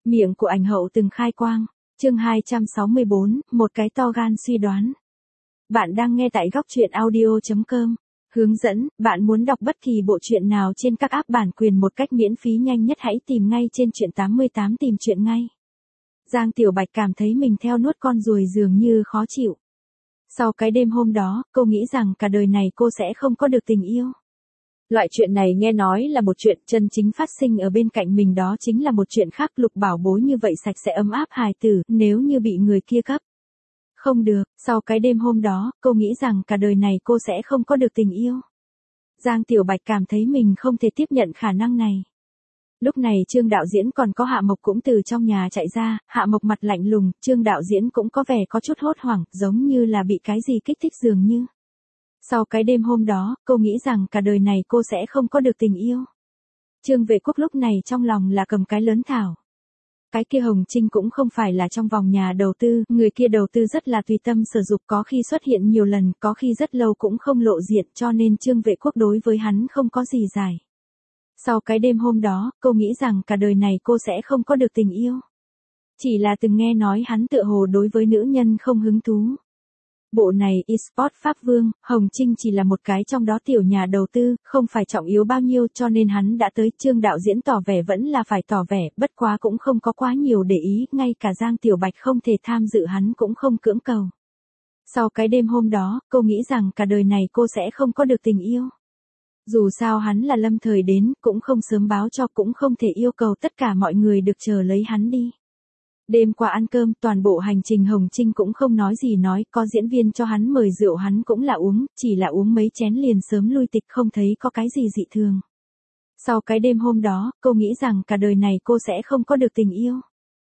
Miệng của ảnh hậu từng khai quang. Chương 264, một cái to gan suy đoán. Bạn đang nghe tại góc truyện audio.com. Hướng dẫn, bạn muốn đọc bất kỳ bộ truyện nào trên các app bản quyền một cách miễn phí nhanh nhất hãy tìm ngay trên truyện 88 tìm truyện ngay. Giang Tiểu Bạch cảm thấy mình theo nuốt con ruồi dường như khó chịu. Sau cái đêm hôm đó, cô nghĩ rằng cả đời này cô sẽ không có được tình yêu. Loại chuyện này nghe nói là một chuyện chân chính phát sinh ở bên cạnh mình, đó chính là một chuyện khác. Lục bảo bối như vậy sạch sẽ ấm áp hài tử, nếu như bị người kia cướp. Không được, sau cái đêm hôm đó, cô nghĩ rằng cả đời này cô sẽ không có được tình yêu. Giang Tiểu Bạch cảm thấy mình không thể tiếp nhận khả năng này. Lúc này Trương đạo diễn còn có Hạ Mộc cũng từ trong nhà chạy ra, Hạ Mộc mặt lạnh lùng, Trương đạo diễn cũng có vẻ có chút hốt hoảng, giống như là bị cái gì kích thích dường như. Sau cái đêm hôm đó, cô nghĩ rằng cả đời này cô sẽ không có được tình yêu. Trương Vệ Quốc lúc này trong lòng là cầm cái lớn thảo. Cái kia Hồng Trinh cũng không phải là trong vòng nhà đầu tư, người kia đầu tư rất là tùy tâm sử dụng, có khi xuất hiện nhiều lần, có khi rất lâu cũng không lộ diện, cho nên Trương Vệ Quốc đối với hắn không có gì giải. Sau cái đêm hôm đó, cô nghĩ rằng cả đời này cô sẽ không có được tình yêu. Chỉ là từng nghe nói hắn tựa hồ đối với nữ nhân không hứng thú. Bộ này eSport Pháp Vương, Hồng Trinh chỉ là một cái trong đó tiểu nhà đầu tư, không phải trọng yếu bao nhiêu, cho nên hắn đã tới. Trương đạo diễn tỏ vẻ vẫn là phải tỏ vẻ, bất quá cũng không có quá nhiều để ý, ngay cả Giang Tiểu Bạch không thể tham dự hắn cũng không cưỡng cầu. Sau cái đêm hôm đó, cô nghĩ rằng cả đời này cô sẽ không có được tình yêu. Dù sao hắn là lâm thời đến, cũng không sớm báo cho, cũng không thể yêu cầu tất cả mọi người được chờ lấy hắn đi. Đêm qua ăn cơm, toàn bộ hành trình Hồng Trinh cũng không nói gì nói, có diễn viên cho hắn mời rượu hắn cũng là uống, chỉ là uống mấy chén liền sớm lui tịch, không thấy có cái gì dị thường. Sau cái đêm hôm đó, cô nghĩ rằng cả đời này cô sẽ không có được tình yêu.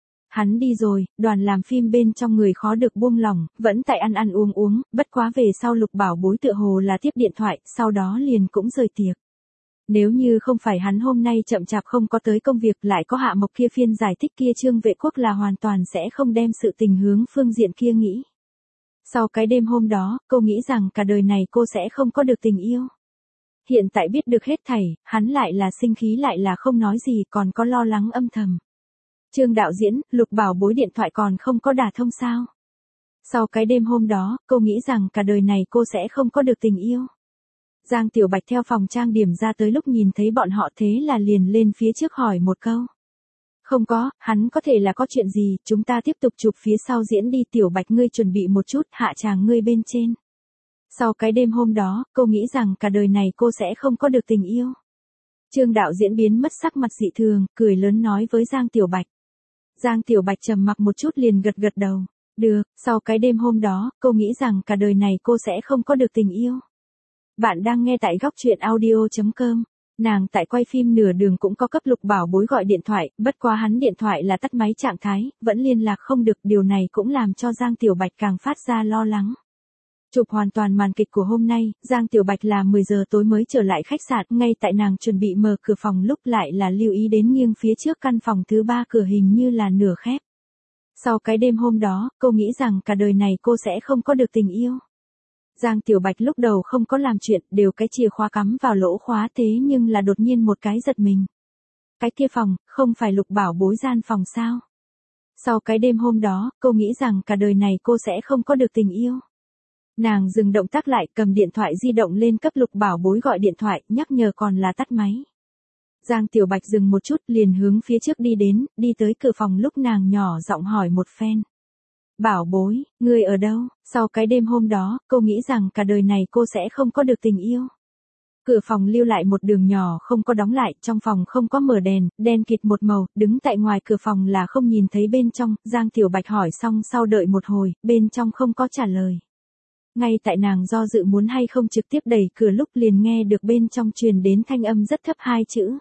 Hắn đi rồi, đoàn làm phim bên trong người khó được buông lỏng, vẫn tại ăn uống, bất quá về sau Lục bảo bối tựa hồ là tiếp điện thoại, sau đó liền cũng rời tiệc. Nếu như không phải hắn hôm nay chậm chạp không có tới công việc, lại có Hạ Mộc kia phiên giải thích kia, Trương Vệ Quốc là hoàn toàn sẽ không đem sự tình hướng phương diện kia nghĩ. Sau cái đêm hôm đó, cô nghĩ rằng cả đời này cô sẽ không có được tình yêu. Hiện tại biết được hết thảy, hắn lại là sinh khí lại là không nói gì, còn có lo lắng âm thầm. Trương đạo diễn, Lục bảo bối điện thoại còn không có đả thông sao? Sau cái đêm hôm đó, cô nghĩ rằng cả đời này cô sẽ không có được tình yêu. Giang Tiểu Bạch theo phòng trang điểm ra tới, lúc nhìn thấy bọn họ thế là liền lên phía trước hỏi một câu. Không có, hắn có thể là có chuyện gì, chúng ta tiếp tục chụp phía sau diễn đi. Tiểu Bạch ngươi chuẩn bị một chút, Hạ Tràng ngươi bên trên. Sau cái đêm hôm đó, cô nghĩ rằng cả đời này cô sẽ không có được tình yêu. Trương đạo diễn biến mất sắc mặt dị thường, cười lớn nói với Giang Tiểu Bạch. Giang Tiểu Bạch trầm mặc một chút liền gật gật đầu. Được, sau cái đêm hôm đó, cô nghĩ rằng cả đời này cô sẽ không có được tình yêu. Bạn đang nghe tại góc truyện audio.com. Nàng tại quay phim nửa đường cũng có cấp Lục bảo bối gọi điện thoại, bất quá hắn điện thoại là tắt máy trạng thái, vẫn liên lạc không được, điều này cũng làm cho Giang Tiểu Bạch càng phát ra lo lắng. Chụp hoàn toàn màn kịch của hôm nay, Giang Tiểu Bạch là 10 giờ tối mới trở lại khách sạn, ngay tại nàng chuẩn bị mở cửa phòng lúc lại là lưu ý đến nghiêng phía trước căn phòng thứ 3 cửa hình như là nửa khép. Sau cái đêm hôm đó, cô nghĩ rằng cả đời này cô sẽ không có được tình yêu. Giang Tiểu Bạch lúc đầu không có làm chuyện, đều cái chìa khóa cắm vào lỗ khóa, thế nhưng là đột nhiên một cái giật mình. Cái kia phòng, không phải Lục bảo bối gian phòng sao? Sau cái đêm hôm đó, cô nghĩ rằng cả đời này cô sẽ không có được tình yêu. Nàng dừng động tác lại, cầm điện thoại di động lên cấp Lục bảo bối gọi điện thoại, nhắc nhở còn là tắt máy. Giang Tiểu Bạch dừng một chút liền hướng phía trước đi đến, đi tới cửa phòng lúc nàng nhỏ giọng hỏi một phen. Bảo bối, ngươi ở đâu? Sau cái đêm hôm đó, cô nghĩ rằng cả đời này cô sẽ không có được tình yêu. Cửa phòng lưu lại một đường nhỏ không có đóng lại, trong phòng không có mở đèn, đen kịt một màu, đứng tại ngoài cửa phòng là không nhìn thấy bên trong. Giang Tiểu Bạch hỏi xong sau đợi một hồi, bên trong không có trả lời. Ngay tại nàng do dự muốn hay không trực tiếp đẩy cửa lúc liền nghe được bên trong truyền đến thanh âm rất thấp 2 chữ.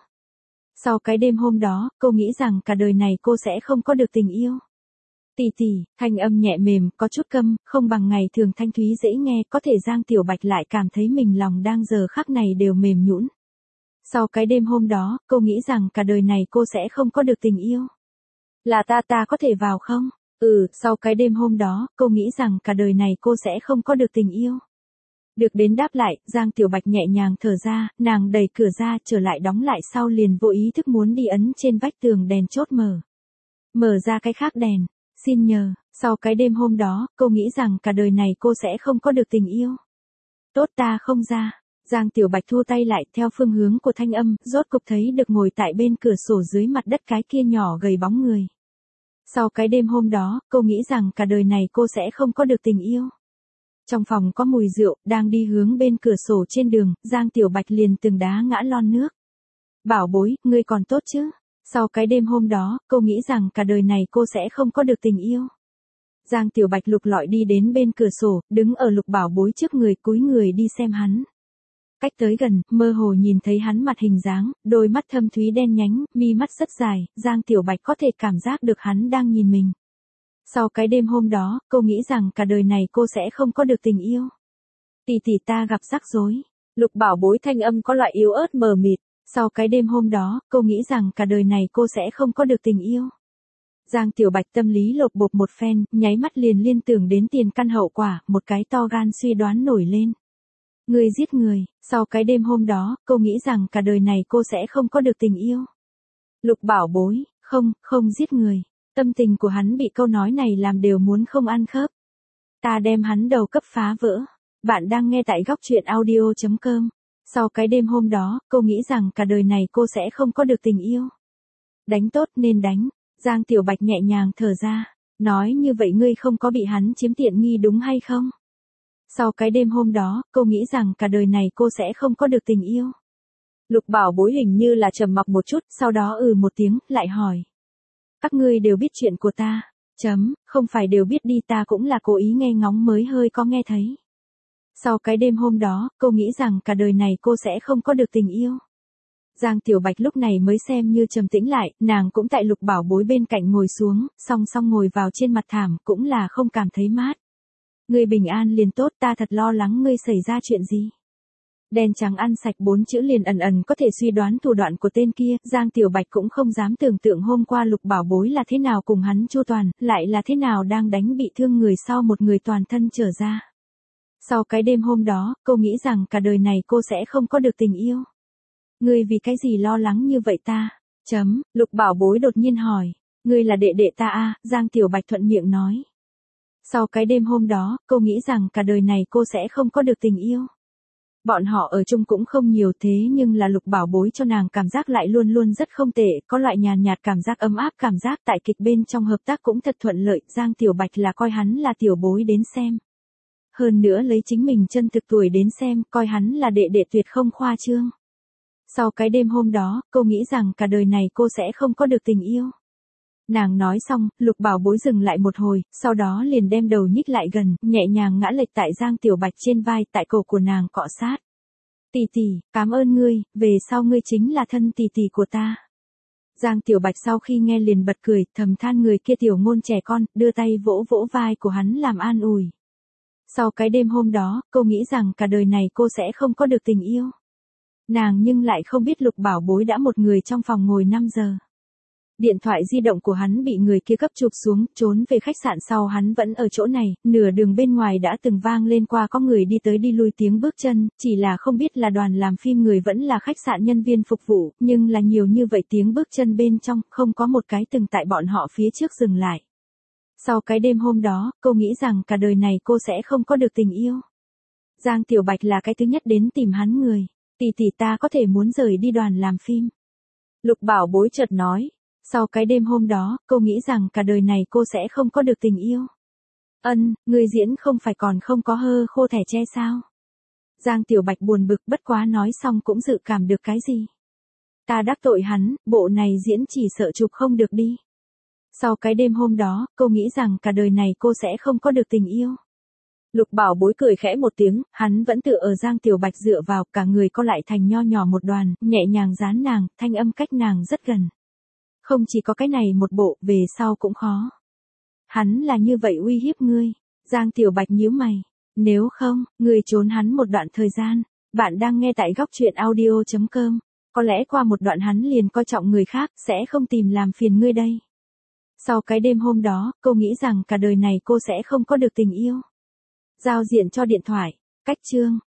Sau cái đêm hôm đó, cô nghĩ rằng cả đời này cô sẽ không có được tình yêu. Tỷ tỷ, thanh âm nhẹ mềm, có chút câm, không bằng ngày thường thanh thúy dễ nghe, có thể Giang Tiểu Bạch lại cảm thấy mình lòng đang giờ khắc này đều mềm nhũn. Sau cái đêm hôm đó, cô nghĩ rằng cả đời này cô sẽ không có được tình yêu. Là ta có thể vào không? Sau cái đêm hôm đó, cô nghĩ rằng cả đời này cô sẽ không có được tình yêu. Được đến đáp lại, Giang Tiểu Bạch nhẹ nhàng thở ra, nàng đẩy cửa ra trở lại đóng lại sau liền vô ý thức muốn đi ấn trên vách tường đèn chốt mở. Mở ra cái khác đèn. Xin nhờ, sau cái đêm hôm đó, cô nghĩ rằng cả đời này cô sẽ không có được tình yêu. Tốt ta không ra. Giang Tiểu Bạch thu tay lại theo phương hướng của thanh âm, rốt cục thấy được ngồi tại bên cửa sổ dưới mặt đất cái kia nhỏ gầy bóng người. Sau cái đêm hôm đó, cô nghĩ rằng cả đời này cô sẽ không có được tình yêu. Trong phòng có mùi rượu, đang đi hướng bên cửa sổ trên đường, Giang Tiểu Bạch liền từng đá ngã lon nước. Bảo bối, ngươi còn tốt chứ? Sau cái đêm hôm đó, cô nghĩ rằng cả đời này cô sẽ không có được tình yêu. Giang Tiểu Bạch lục lọi đi đến bên cửa sổ, đứng ở Lục Bảo Bối trước người cúi người đi xem hắn. Cách tới gần, mơ hồ nhìn thấy hắn mặt hình dáng, đôi mắt thâm thúy đen nhánh, mi mắt rất dài, Giang Tiểu Bạch có thể cảm giác được hắn đang nhìn mình. Sau cái đêm hôm đó, cô nghĩ rằng cả đời này cô sẽ không có được tình yêu. Tỷ tỷ ta gặp rắc rối. Lục Bảo Bối thanh âm có loại yếu ớt mờ mịt. Sau cái đêm hôm đó, cô nghĩ rằng cả đời này cô sẽ không có được tình yêu. Giang Tiểu Bạch tâm lý lột bột một phen, nháy mắt liền liên tưởng đến tiền căn hậu quả, một cái to gan suy đoán nổi lên. Người giết người, sau cái đêm hôm đó, cô nghĩ rằng cả đời này cô sẽ không có được tình yêu. Lục Bảo Bối, không giết người. Tâm tình của hắn bị câu nói này làm đều muốn không ăn khớp. Ta đem hắn đầu cấp phá vỡ. Bạn đang nghe tại góc truyện audio.com. Sau cái đêm hôm đó, cô nghĩ rằng cả đời này cô sẽ không có được tình yêu. Đánh tốt nên đánh. Giang Tiểu Bạch nhẹ nhàng thở ra. Nói như vậy ngươi không có bị hắn chiếm tiện nghi đúng hay không? Sau cái đêm hôm đó, cô nghĩ rằng cả đời này cô sẽ không có được tình yêu. Lục Bảo Bối hình như là trầm mặc một chút, sau đó một tiếng, lại hỏi. Các ngươi đều biết chuyện của ta. Không phải đều biết đi, ta cũng là cố ý nghe ngóng mới hơi có nghe thấy. Sau cái đêm hôm đó, cô nghĩ rằng cả đời này cô sẽ không có được tình yêu. Giang Tiểu Bạch lúc này mới xem như trầm tĩnh lại, nàng cũng tại Lục Bảo Bối bên cạnh ngồi xuống, song song ngồi vào trên mặt thảm, cũng là không cảm thấy mát. Ngươi bình an liền tốt, ta thật lo lắng ngươi xảy ra chuyện gì. Đen trắng ăn sạch 4 chữ liền ẩn ẩn có thể suy đoán thủ đoạn của tên kia, Giang Tiểu Bạch cũng không dám tưởng tượng hôm qua Lục Bảo Bối là thế nào cùng hắn chu toàn, lại là thế nào đang đánh bị thương người sau một người toàn thân trở ra. Sau cái đêm hôm đó, cô nghĩ rằng cả đời này cô sẽ không có được tình yêu. Ngươi vì cái gì lo lắng như vậy ta? Lục Bảo Bối đột nhiên hỏi. Ngươi là đệ đệ ta à? Giang Tiểu Bạch thuận miệng nói. Sau cái đêm hôm đó, cô nghĩ rằng cả đời này cô sẽ không có được tình yêu. Bọn họ ở chung cũng không nhiều thế nhưng là Lục Bảo Bối cho nàng cảm giác lại luôn luôn rất không tệ, có loại nhàn nhạt cảm giác ấm áp, cảm giác tại kịch bên trong hợp tác cũng thật thuận lợi, Giang Tiểu Bạch là coi hắn là tiểu bối đến xem. Hơn nữa lấy chính mình chân thực tuổi đến xem, coi hắn là đệ đệ tuyệt không khoa trương. Sau cái đêm hôm đó, cô nghĩ rằng cả đời này cô sẽ không có được tình yêu. Nàng nói xong, Lục Bảo Bối dừng lại một hồi, sau đó liền đem đầu nhích lại gần, nhẹ nhàng ngã lệch tại Giang Tiểu Bạch trên vai, tại cổ của nàng cọ sát. Tỷ tỷ, cảm ơn ngươi, về sau ngươi chính là thân tỷ tỷ của ta. Giang Tiểu Bạch sau khi nghe liền bật cười, thầm than người kia tiểu ngôn trẻ con, đưa tay vỗ vỗ vai của hắn làm an ủi. Sau cái đêm hôm đó, cô nghĩ rằng cả đời này cô sẽ không có được tình yêu. Nàng nhưng lại không biết Lục Bảo Bối đã một người trong phòng ngồi 5 giờ. Điện thoại di động của hắn bị người kia cấp chụp xuống, trốn về khách sạn sau hắn vẫn ở chỗ này, nửa đường bên ngoài đã từng vang lên qua có người đi tới đi lui tiếng bước chân, chỉ là không biết là đoàn làm phim người vẫn là khách sạn nhân viên phục vụ, nhưng là nhiều như vậy tiếng bước chân bên trong, không có một cái từng tại bọn họ phía trước dừng lại. Sau cái đêm hôm đó, cô nghĩ rằng cả đời này cô sẽ không có được tình yêu. Giang Tiểu Bạch là cái thứ nhất đến tìm hắn người. Tỷ tỷ ta có thể muốn rời đi đoàn làm phim. Lục Bảo Bối chợt nói. Sau cái đêm hôm đó, cô nghĩ rằng cả đời này cô sẽ không có được tình yêu. Người diễn không phải còn không có hơ khô thẻ tre sao? Giang Tiểu Bạch buồn bực, bất quá nói xong cũng dự cảm được cái gì. Ta đắc tội hắn, bộ này diễn chỉ sợ chụp không được đi. Sau cái đêm hôm đó, cô nghĩ rằng cả đời này cô sẽ không có được tình yêu. Lục Bảo Bối cười khẽ một tiếng, hắn vẫn tựa ở Giang Tiểu Bạch dựa vào, cả người co lại thành nho nhỏ một đoàn, nhẹ nhàng dán nàng, thanh âm cách nàng rất gần. Không chỉ có cái này một bộ, về sau cũng khó. Hắn là như vậy uy hiếp ngươi. Giang Tiểu Bạch nhíu mày. Nếu không, ngươi trốn hắn một đoạn thời gian. Bạn đang nghe tại góc truyện audio.com. Có lẽ qua một đoạn hắn liền coi trọng người khác, sẽ không tìm làm phiền ngươi đây. Sau cái đêm hôm đó, cô nghĩ rằng cả đời này cô sẽ không có được tình yêu. Giao diện cho điện thoại. Cách chương.